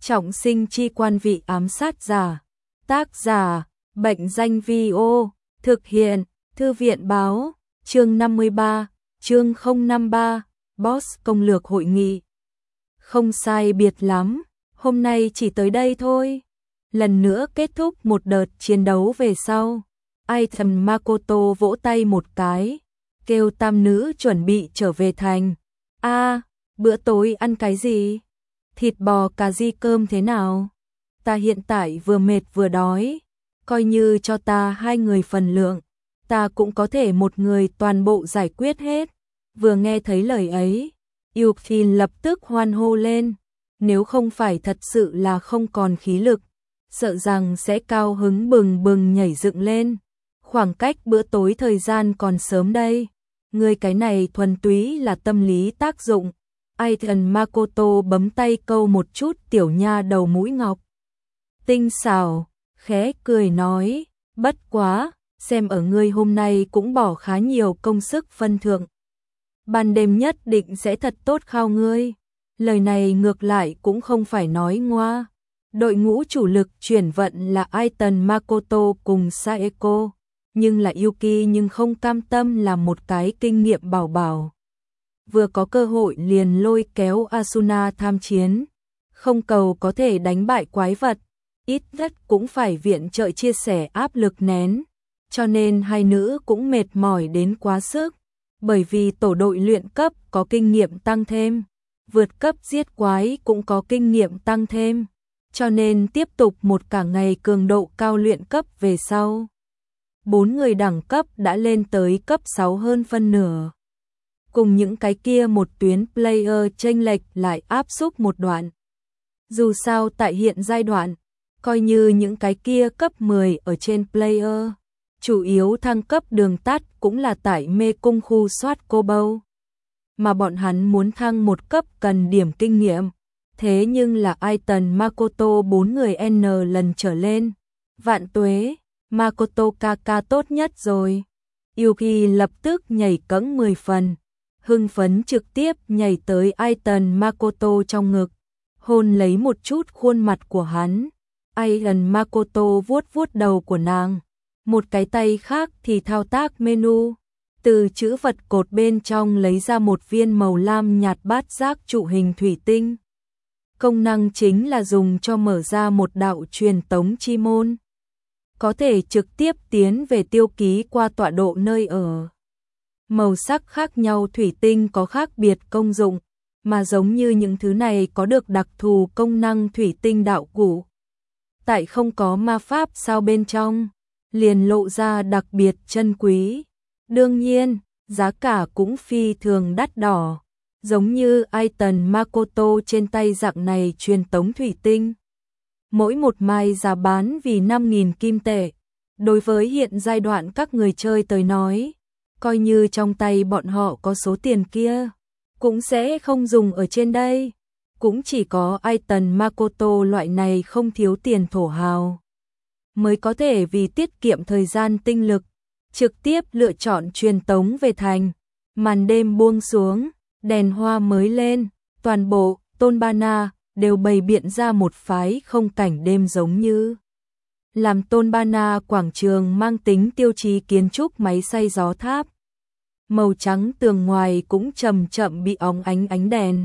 Trọng sinh chi quan vị ám sát giả. Tác giả, Bệnh danh Vi-ô. Thực hiện, Thư viện báo. Chương 53, chương 053, Boss công lược hội nghị. Không sai biệt lắm, hôm nay chỉ tới đây thôi. Lần nữa kết thúc một đợt chiến đấu về sau. Item Makoto vỗ tay một cái, kêu tam nữ chuẩn bị trở về thành. Bữa tối ăn cái gì? Thịt bò cà ri cơm thế nào? Ta hiện tại vừa mệt vừa đói, coi như cho ta 2 người phần lượng, ta cũng có thể một người toàn bộ giải quyết hết. Vừa nghe thấy lời ấy, Yuki lập tức hoan hô lên, nếu không phải thật sự là không còn khí lực, sợ rằng sẽ cao hứng bừng bừng nhảy dựng lên. Khoảng cách bữa tối thời gian còn sớm đây, người cái này thuần túy là tâm lý tác dụng. Aiton Makoto bấm tay câu một chút tiểu nha đầu mũi ngọc tinh xảo, khẽ cười nói, bất quá, xem ở ngươi hôm nay cũng bỏ khá nhiều công sức phân thượng. Ban đêm nhất định sẽ thật tốt khao ngươi. Lời này ngược lại cũng không phải nói ngoa. Đội ngũ chủ lực chuyển vận là Aiton Makoto cùng Saeko, nhưng là Yuki nhưng không cam tâm làm một cái kinh nghiệm bảo bảo. Vừa có cơ hội liền lôi kéo Asuna tham chiến, không cầu có thể đánh bại quái vật, ít nhất cũng phải viện trợ chia sẻ áp lực nén, cho nên hai nữ cũng mệt mỏi đến quá sức, bởi vì tổ đội luyện cấp có kinh nghiệm tăng thêm, vượt cấp giết quái cũng có kinh nghiệm tăng thêm, cho nên tiếp tục một cả ngày cường độ cao luyện cấp về sau. 4 người đẳng cấp đã lên tới cấp 6 hơn phân nửa. Cùng những cái kia một tuyến player chênh lệch lại áp xúc một đoạn. Dù sao tại hiện giai đoạn, coi như những cái kia cấp 10 ở trên player, chủ yếu thăng cấp đường tắt cũng là tại mê cung khu soát cô bâu. Mà bọn hắn muốn thăng một cấp cần điểm kinh nghiệm, thế nhưng là Aiton Makoto 4 người N lần trở lên. Vạn tuế, Makoto Kaka tốt nhất rồi. Yuki lập tức nhảy cẫng 10 phần, hưng phấn trực tiếp nhảy tới Aiton Makoto trong ngực, hôn lấy một chút khuôn mặt của hắn. Aiton Makoto vuốt vuốt đầu của nàng, một cái tay khác thì thao tác menu, từ chữ vật cột bên trong lấy ra một viên màu lam nhạt bát giác trụ hình thủy tinh. Công năng chính là dùng cho mở ra một đạo truyền tống chi môn, có thể trực tiếp tiến về tiêu ký qua tọa độ nơi ở. Màu sắc khác nhau thủy tinh có khác biệt công dụng, mà giống như những thứ này có được đặc thù công năng thủy tinh đạo cụ. Tại không có ma pháp sao bên trong, liền lộ ra đặc biệt chân quý. Đương nhiên, giá cả cũng phi thường đắt đỏ, giống như Aiton Makoto trên tay dạng này truyền tống thủy tinh. Mỗi một mai giá bán vì 5.000 kim tệ. Đối với hiện giai đoạn các người chơi tới nói, coi như trong tay bọn họ có số tiền kia, cũng sẽ không dùng ở trên đây. Cũng chỉ có Aiton Makoto loại này không thiếu tiền thổ hào, mới có thể vì tiết kiệm thời gian tinh lực, trực tiếp lựa chọn truyền tống về thành. Màn đêm buông xuống, đèn hoa mới lên, toàn bộ Tonbana đều bày biện ra một phái không cảnh đêm giống như làm Tonbana quảng trường mang tính tiêu chí kiến trúc máy xay gió tháp. Màu trắng tường ngoài cũng chậm chậm bị óng ánh đèn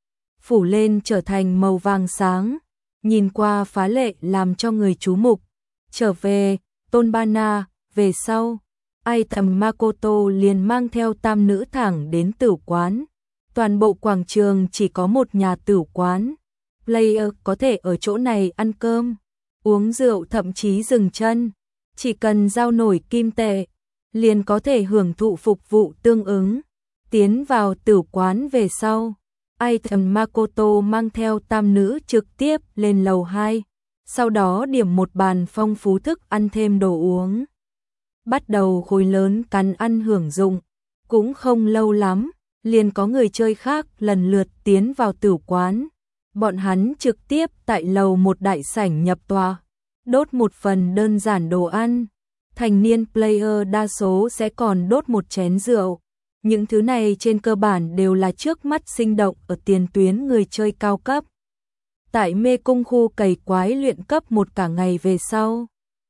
phủ lên trở thành màu vàng sáng, nhìn qua phá lệ làm cho người chú mục. Trở về Tonbana về sau, Aiton Makoto liền mang theo tam nữ thẳng đến tửu quán. Toàn bộ quảng trường chỉ có một nhà tửu quán, player có thể ở chỗ này ăn cơm, uống rượu thậm chí dừng chân, chỉ cần giao nổi kim tệ, liền có thể hưởng thụ phục vụ tương ứng. Tiến vào tửu quán về sau, Aiton Makoto mang theo tam nữ trực tiếp lên lầu 2, sau đó điểm một bàn phong phú thức ăn thêm đồ uống. Bắt đầu khối lớn cắn ăn hưởng dụng, cũng không lâu lắm, liền có người chơi khác lần lượt tiến vào tửu quán. Bọn hắn trực tiếp tại lầu một đại sảnh nhập tòa, đốt một phần đơn giản đồ ăn. Thành niên player đa số sẽ còn đốt một chén rượu. Những thứ này trên cơ bản đều là trước mắt sinh động ở tiền tuyến người chơi cao cấp. tại mê cung khu cày quái luyện cấp một cả ngày về sau.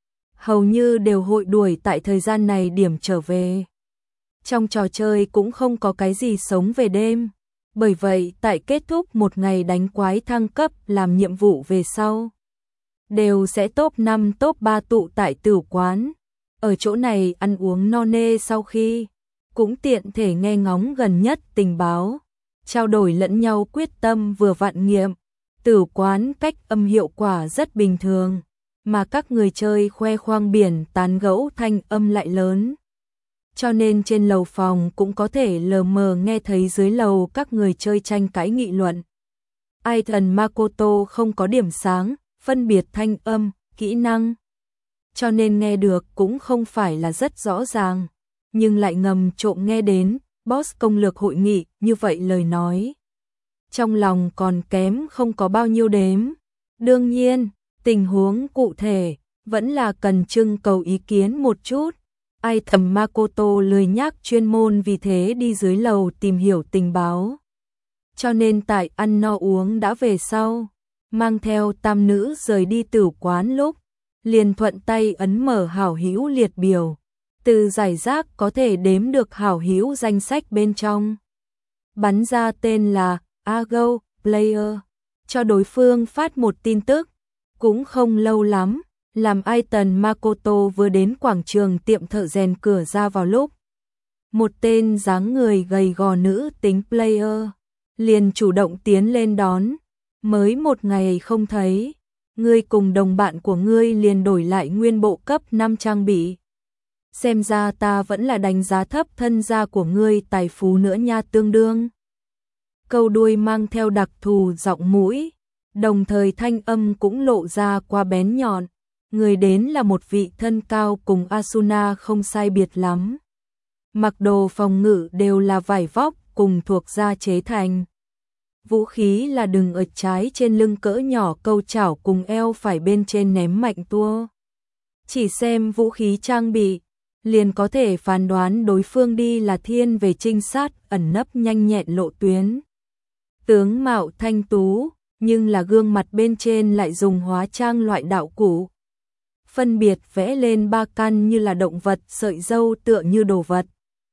Hầu như đều hội đuổi tại thời gian này điểm trở về. Trong trò chơi cũng không có cái gì sống về đêm. Bởi vậy tại kết thúc một ngày đánh quái thăng cấp làm nhiệm vụ về sau, đều sẽ top 5 top 3 tụ tại tửu quán. Ở chỗ này ăn uống no nê sau khi, cũng tiện thể nghe ngóng gần nhất tình báo, trao đổi lẫn nhau quyết tâm vừa vạn nghiệm. Tửu quán cách âm hiệu quả rất bình thường, mà các người chơi khoe khoang biển tán gẫu thanh âm lại lớn. Cho nên trên lầu phòng cũng có thể lờ mờ nghe thấy dưới lầu các người chơi tranh cãi nghị luận. Aiton Makoto không có điểm sáng, phân biệt thanh âm, kỹ năng. Cho nên nghe được cũng không phải là rất rõ ràng, nhưng lại ngầm trộm nghe đến boss công lược hội nghị như vậy lời nói. Trong lòng còn kém không có bao nhiêu đếm. Đương nhiên, tình huống cụ thể vẫn là cần trưng cầu ý kiến một chút. Aiton Makoto lười nhác chuyên môn vì thế đi dưới lầu tìm hiểu tình báo. Cho nên tại ăn no uống đã về sau, mang theo tam nữ rời đi tửu quán lúc, liền thuận tay ấn mở hảo hữu liệt biểu. Từ giải rác có thể đếm được hảo hữu danh sách bên trong, bắn ra tên là Ago Player, cho đối phương phát một tin tức. Cũng không lâu lắm, làm Aiton Makoto vừa đến quảng trường tiệm thợ rèn cửa ra vào lúc, một tên dáng người gầy gò nữ tính player liền chủ động tiến lên đón. Mới một ngày không thấy, ngươi cùng đồng bạn của ngươi liền đổi lại nguyên bộ cấp 5 trang bị. Xem ra ta vẫn là đánh giá thấp thân gia của ngươi tài phú nữa nha tương đương. Câu đuôi mang theo đặc thù giọng mũi, đồng thời thanh âm cũng lộ ra qua bén nhọn. Người đến là một vị thân cao cùng Asuna không sai biệt lắm. Mặc đồ phòng ngự đều là vải vóc cùng thuộc da chế thành. Vũ khí là đừng ở trái trên lưng cỡ nhỏ câu chảo cùng eo phải bên trên ném mạnh tua. Chỉ xem vũ khí trang bị, liền có thể phán đoán đối phương đi là thiên về trinh sát ẩn nấp nhanh nhẹn lộ tuyến. Tướng mạo thanh tú, nhưng là gương mặt bên trên lại dùng hóa trang loại đạo cụ. Phân biệt vẽ lên ba căn như là động vật, sợi râu tựa như đồ vật.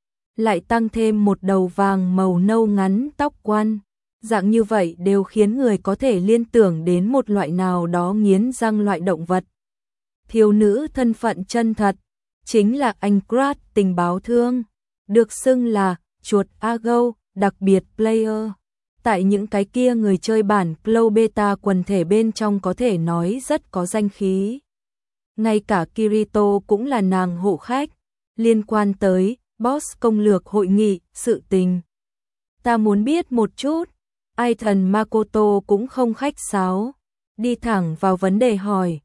Lại tăng thêm một đầu vàng màu nâu ngắn tóc quan. Dạng như vậy đều khiến người có thể liên tưởng đến một loại nào đó nghiến răng loại động vật. Thiếu nữ thân phận chân thật, chính là anh Krat tình báo thương, được xưng là chuột Ago, đặc biệt player. Tại những cái kia người chơi bản Cloud Beta quần thể bên trong có thể nói rất có danh khí. Ngay cả Kirito cũng là nàng hộ khách, liên quan tới boss công lược hội nghị, sự tình. Ta muốn biết một chút. Aiton Makoto cũng không khách sáo, đi thẳng vào vấn đề hỏi.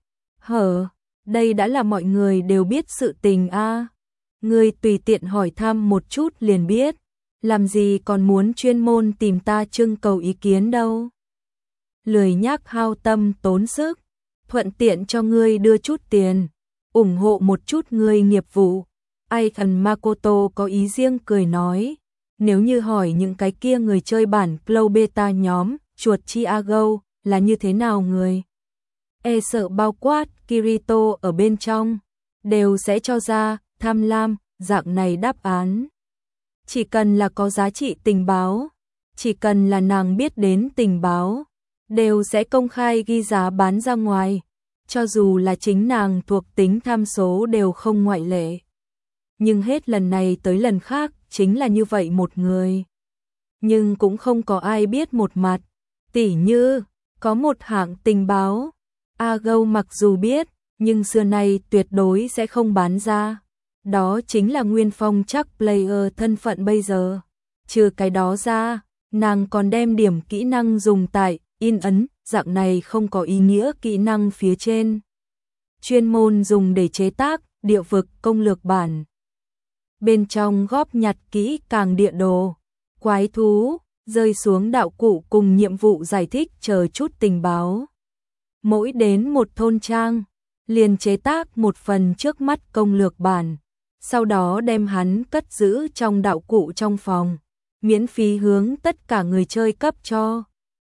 Đây đã là mọi người đều biết sự tình a. Ngươi tùy tiện hỏi thăm một chút liền biết, làm gì còn muốn chuyên môn tìm ta trưng cầu ý kiến đâu. Lười nhác hao tâm tốn sức, thuận tiện cho ngươi đưa chút tiền, ủng hộ một chút ngươi nghiệp vụ. Aiton Makoto có ý riêng cười nói. Nếu như hỏi những cái kia người chơi bản Cloud Beta nhóm, chuột Chiago là như thế nào người? E sợ bao quát Kirito ở bên trong, đều sẽ cho ra, tham lam, dạng này đáp án. Chỉ cần là có giá trị tình báo, chỉ cần là nàng biết đến tình báo, đều sẽ công khai ghi giá bán ra ngoài, cho dù là chính nàng thuộc tính tham số đều không ngoại lệ. Nhưng hết lần này tới lần khác, chính là như vậy một người. Nhưng cũng không có ai biết một mặt. Tỉ như, có một hạng tình báo, Ago mặc dù biết, nhưng xưa nay tuyệt đối sẽ không bán ra. Đó chính là Nguyên Phong chắc player thân phận bây giờ. Trừ cái đó ra, nàng còn đem điểm kỹ năng dùng tại in ấn, dạng này không có ý nghĩa kỹ năng phía trên. Chuyên môn dùng để chế tác địa vực công lược bản. Bên trong góp nhặt kỹ càng địa đồ, quái thú, rơi xuống đạo cụ cùng nhiệm vụ giải thích chờ chút tình báo. Mỗi đến một thôn trang, liền chế tác một phần trước mắt công lược bản, sau đó đem hắn cất giữ trong đạo cụ trong phòng, miễn phí hướng tất cả người chơi cấp cho.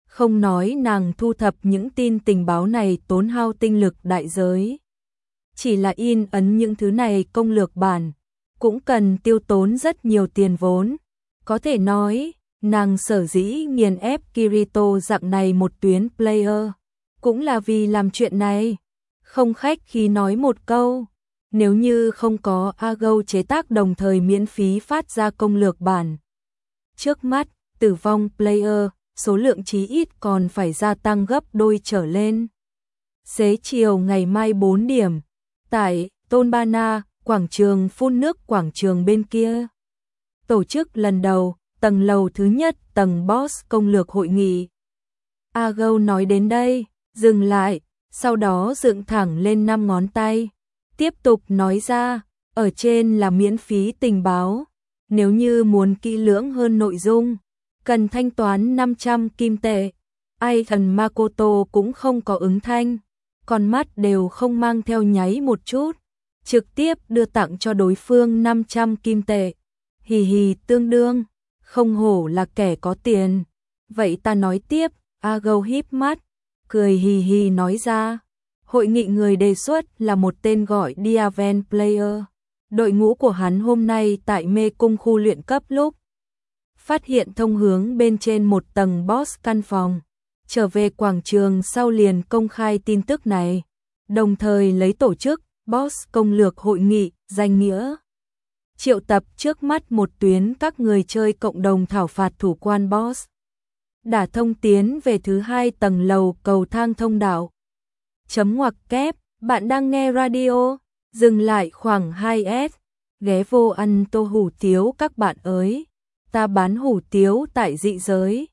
Không nói nàng thu thập những tin tình báo này tốn hao tinh lực đại giới. Chỉ là in ấn những thứ này công lược bản, cũng cần tiêu tốn rất nhiều tiền vốn. Có thể nói, nàng sở dĩ nghiền ép Kirito dạng này một tuyến player, cũng là vì làm chuyện này. Không khách khi nói một câu, nếu như không có Agou chế tác đồng thời miễn phí phát ra công lược bản, trước mắt, tử vong player, số lượng chí ít còn phải gia tăng gấp đôi trở lên. Xế chiều ngày mai 4 điểm, tại Tonbana, quảng trường phun nước quảng trường bên kia. Tổ chức lần đầu, tầng lầu thứ nhất, tầng boss công lược hội nghị. Agou nói đến đây, dừng lại, sau đó dựng thẳng lên 5 ngón tay. Tiếp tục nói ra, ở trên là miễn phí tình báo. Nếu như muốn kỹ lưỡng hơn nội dung, cần thanh toán 500 kim tệ. Ai thần Makoto cũng không có ứng thanh, con mắt đều không mang theo nháy một chút, trực tiếp đưa tặng cho đối phương 500 kim tệ. Hì hì, tương đương, không hổ là kẻ có tiền. Vậy ta nói tiếp, Agou híp mắt, cười hì hì nói ra. Hội nghị người đề xuất là một tên gọi Diaven Player. Đội ngũ của hắn hôm nay tại mê cung khu luyện cấp lúc phát hiện thông hướng bên trên một tầng boss căn phòng. Trở về quảng trường sau liền công khai tin tức này, đồng thời lấy tổ chức boss công lược hội nghị danh nghĩa. Triệu tập trước mắt một tuyến các người chơi cộng đồng thảo phạt thủ quan boss. Đã thông tiến về thứ 2 tầng lầu cầu thang thông đạo. Chấm ngoặc kép, bạn đang nghe radio, dừng lại khoảng 2S, ghé vô ăn tô hủ tiếu các bạn ơi. Ta bán hủ tiếu tại dị giới.